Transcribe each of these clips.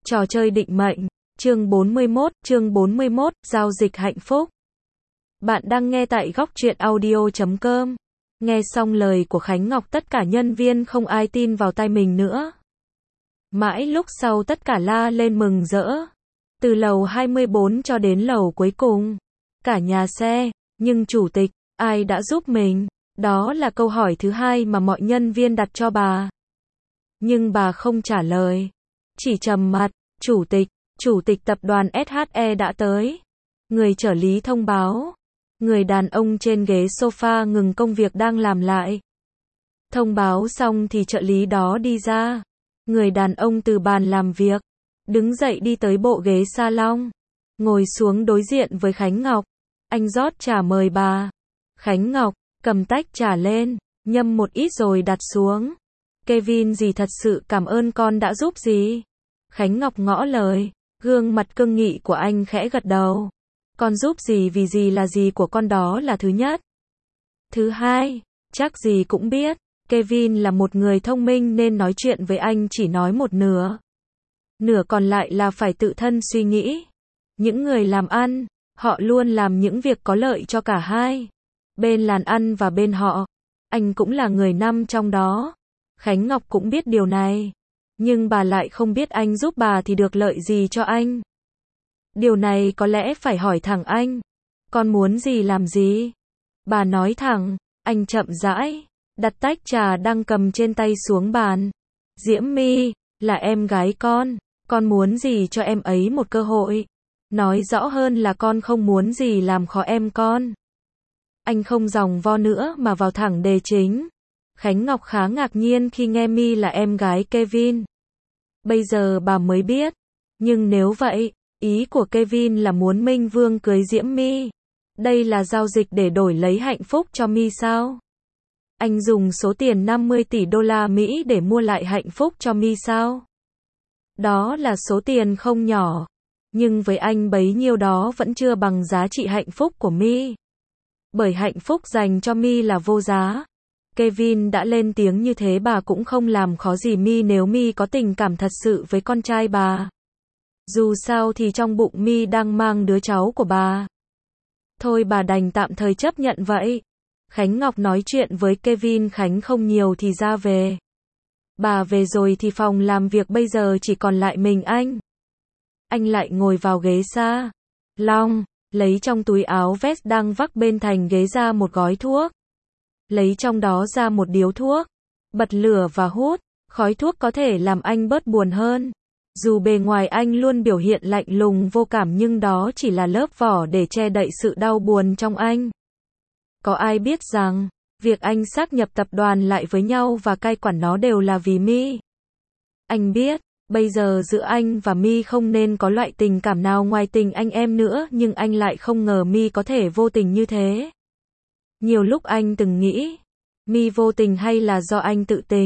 Trò chơi định mệnh, chương 41, giao dịch hạnh phúc. Bạn đang nghe tại góc truyện audio.com. Nghe xong lời của Khánh Ngọc, tất cả nhân viên không ai tin vào tai mình nữa. Mãi lúc sau tất cả la lên mừng rỡ. Từ lầu 24 cho đến lầu cuối cùng. Cả nhà xe, nhưng chủ tịch, ai đã giúp mình? Đó là câu hỏi thứ hai mà mọi nhân viên đặt cho bà. Nhưng bà không trả lời. Chỉ trầm mặt, chủ tịch tập đoàn SHE đã tới. Người trợ lý thông báo. Người đàn ông trên ghế sofa ngừng công việc đang làm lại. Thông báo xong thì trợ lý đó đi ra. Người đàn ông từ bàn làm việc. Đứng dậy đi tới bộ ghế salon. Ngồi xuống đối diện với Khánh Ngọc. Anh rót trà mời bà. Khánh Ngọc, cầm tách trà lên, nhâm một ít rồi đặt xuống. Kevin dì thật sự cảm ơn con đã giúp dì. Khánh Ngọc ngỏ lời, gương mặt cương nghị của anh khẽ gật đầu. Con giúp dì vì dì là dì của con, đó là thứ nhất. Thứ hai, chắc dì cũng biết, Kevin là một người thông minh nên nói chuyện với anh chỉ nói một nửa. Nửa còn lại là phải tự thân suy nghĩ. Những người làm ăn, họ luôn làm những việc có lợi cho cả hai. Bên làm ăn và bên họ. Anh cũng là người nằm trong đó. Khánh Ngọc cũng biết điều này. Nhưng bà lại không biết anh giúp bà thì được lợi gì cho anh. Điều này có lẽ phải hỏi thẳng anh. Con muốn gì làm gì? Bà nói thẳng. Anh chậm rãi đặt tách trà đang cầm trên tay xuống bàn. Diễm My là em gái con muốn gì cho em ấy một cơ hội. Nói rõ hơn là con không muốn gì làm khó em con. Anh không vòng vo nữa mà vào thẳng đề chính. Khánh Ngọc khá ngạc nhiên khi nghe My là em gái Kevin. Bây giờ bà mới biết. Nhưng nếu vậy, ý của Kevin là muốn Minh Vương cưới Diễm My. Đây là giao dịch để đổi lấy hạnh phúc cho My sao? Anh dùng số tiền 50 tỷ đô la Mỹ để mua lại hạnh phúc cho My sao? Đó là số tiền không nhỏ. Nhưng với anh bấy nhiêu đó vẫn chưa bằng giá trị hạnh phúc của My. Bởi hạnh phúc dành cho My là vô giá. Kevin đã lên tiếng như thế, bà cũng không làm khó gì My nếu My có tình cảm thật sự với con trai bà. Dù sao thì trong bụng My đang mang đứa cháu của bà. Thôi bà đành tạm thời chấp nhận vậy. Khánh Ngọc nói chuyện với Kevin Khánh không nhiều thì ra về. Bà về rồi thì phòng làm việc bây giờ chỉ còn lại mình anh. Anh lại ngồi vào ghế salon, lấy trong túi áo vest đang vác bên thành ghế ra một gói thuốc. Lấy trong đó ra một điếu thuốc, bật lửa và hút. Khói thuốc có thể làm anh bớt buồn hơn. Dù bề ngoài anh luôn biểu hiện lạnh lùng vô cảm nhưng đó chỉ là lớp vỏ để che đậy sự đau buồn trong anh. Có ai biết rằng, việc anh sáp nhập tập đoàn lại với nhau và cai quản nó đều là vì My. Anh biết, bây giờ giữa anh và My không nên có loại tình cảm nào ngoài tình anh em nữa, nhưng anh lại không ngờ My có thể vô tình như thế. Nhiều lúc anh từng nghĩ, My vô tình hay là do anh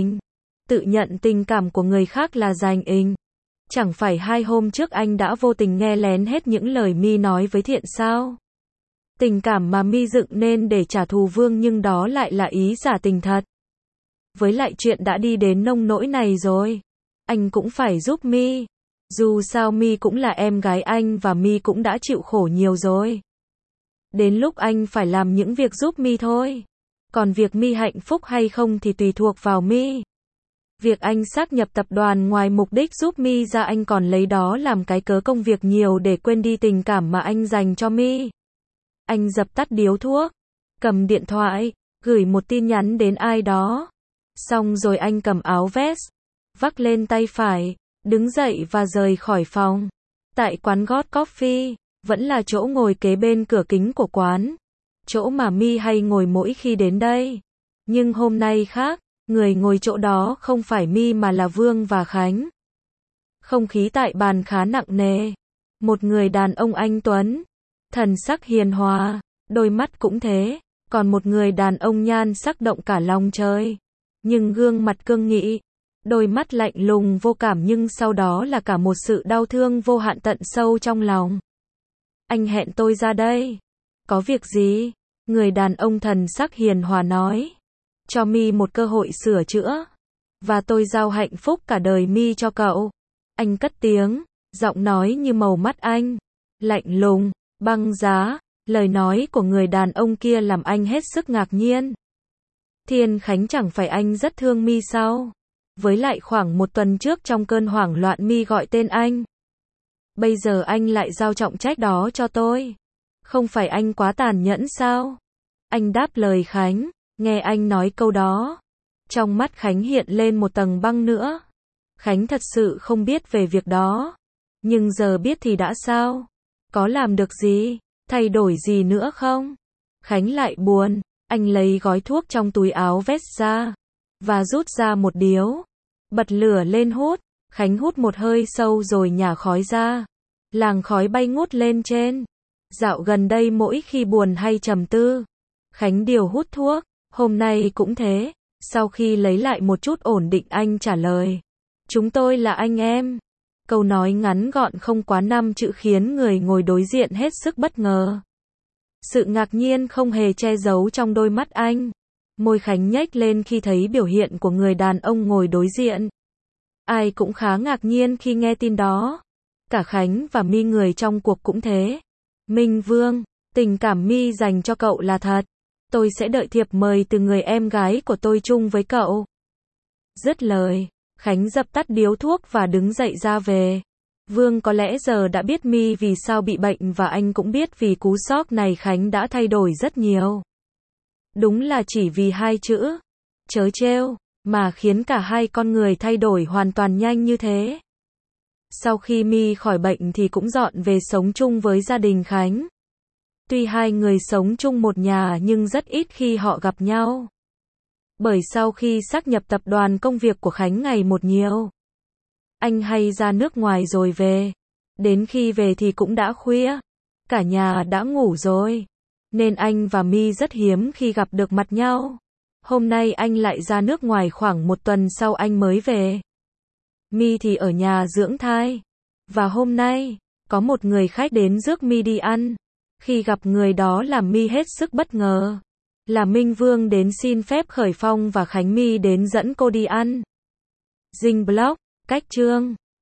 tự nhận tình cảm của người khác là dành inh. Chẳng phải 2 hôm trước anh đã vô tình nghe lén hết những lời My nói với Thiện sao? Tình cảm mà My dựng nên để trả thù Vương nhưng đó lại là ý giả tình thật. Với lại chuyện đã đi đến nông nỗi này rồi, anh cũng phải giúp My. Dù sao My cũng là em gái anh và My cũng đã chịu khổ nhiều rồi. Đến lúc anh phải làm những việc giúp My thôi. Còn việc My hạnh phúc hay không thì tùy thuộc vào My. Việc anh sáp nhập tập đoàn ngoài mục đích giúp My ra, anh còn lấy đó làm cái cớ công việc nhiều để quên đi tình cảm mà anh dành cho My. Anh dập tắt điếu thuốc, cầm điện thoại, gửi một tin nhắn đến ai đó. Xong rồi anh cầm áo vest, vác lên tay phải, đứng dậy và rời khỏi phòng. Tại quán God Coffee, vẫn là chỗ ngồi kế bên cửa kính của quán. Chỗ mà My hay ngồi mỗi khi đến đây. Nhưng hôm nay khác, người ngồi chỗ đó không phải My mà là Vương và Khánh. Không khí tại bàn khá nặng nề. Một người đàn ông anh tuấn, thần sắc hiền hòa, đôi mắt cũng thế. Còn một người đàn ông nhan sắc động cả lòng trời. Nhưng gương mặt cương nghị, đôi mắt lạnh lùng vô cảm, nhưng sau đó là cả một sự đau thương vô hạn tận sâu trong lòng. Anh hẹn tôi ra đây. Có việc gì? Người đàn ông thần sắc hiền hòa nói. Cho My một cơ hội sửa chữa. Và tôi giao hạnh phúc cả đời My cho cậu. Anh cất tiếng. Giọng nói như màu mắt anh, lạnh lùng, băng giá, lời nói của người đàn ông kia làm anh hết sức ngạc nhiên. Thiên Khánh chẳng phải anh rất thương Mi sao? Với lại khoảng một tuần trước trong cơn hoảng loạn Mi gọi tên anh. Bây giờ anh lại giao trọng trách đó cho tôi. Không phải anh quá tàn nhẫn sao? Anh đáp lời Khánh, nghe anh nói câu đó. Trong mắt Khánh hiện lên một tầng băng nữa. Khánh thật sự không biết về việc đó. Nhưng giờ biết thì đã sao? Có làm được gì? Thay đổi gì nữa không? Khánh lại buồn. Anh lấy gói thuốc trong túi áo vest ra. Và rút ra một điếu. Bật lửa lên hút. Khánh hút một hơi sâu rồi nhả khói ra. Làng khói bay ngút lên trên. Dạo gần đây mỗi khi buồn hay trầm tư, Khánh đều hút thuốc. Hôm nay cũng thế. Sau khi lấy lại một chút ổn định anh trả lời. Chúng tôi là anh em. Câu nói ngắn gọn không quá 5 chữ khiến người ngồi đối diện hết sức bất ngờ. Sự ngạc nhiên không hề che giấu trong đôi mắt anh. Môi Khánh nhếch lên khi thấy biểu hiện của người đàn ông ngồi đối diện. Ai cũng khá ngạc nhiên khi nghe tin đó. Cả Khánh và Mi người trong cuộc cũng thế. Minh Vương, tình cảm Mi dành cho cậu là thật. Tôi sẽ đợi thiệp mời từ người em gái của tôi chung với cậu. Dứt lời, Khánh dập tắt điếu thuốc và đứng dậy ra về. Vương có lẽ giờ đã biết Mi vì sao bị bệnh và anh cũng biết vì cú sốc này Khánh đã thay đổi rất nhiều. Đúng là chỉ vì 2 chữ, trớ trêu, mà khiến cả hai con người thay đổi hoàn toàn nhanh như thế. Sau khi Mi khỏi bệnh thì cũng dọn về sống chung với gia đình Khánh. Tuy hai người sống chung một nhà nhưng rất ít khi họ gặp nhau. Bởi sau khi sáp nhập tập đoàn công việc của Khánh ngày một nhiều. Anh hay ra nước ngoài rồi về. Đến khi về thì cũng đã khuya. Cả nhà đã ngủ rồi. Nên anh và Mi rất hiếm khi gặp được mặt nhau. Hôm nay anh lại ra nước ngoài khoảng một tuần sau anh mới về. Mi thì ở nhà dưỡng thai. Và hôm nay, có một người khách đến rước Mi đi ăn. Khi gặp người đó làm Mi hết sức bất ngờ. Là Minh Vương đến xin phép khởi phong và Khánh Mi đến dẫn cô đi ăn. Dinh blog, cách chương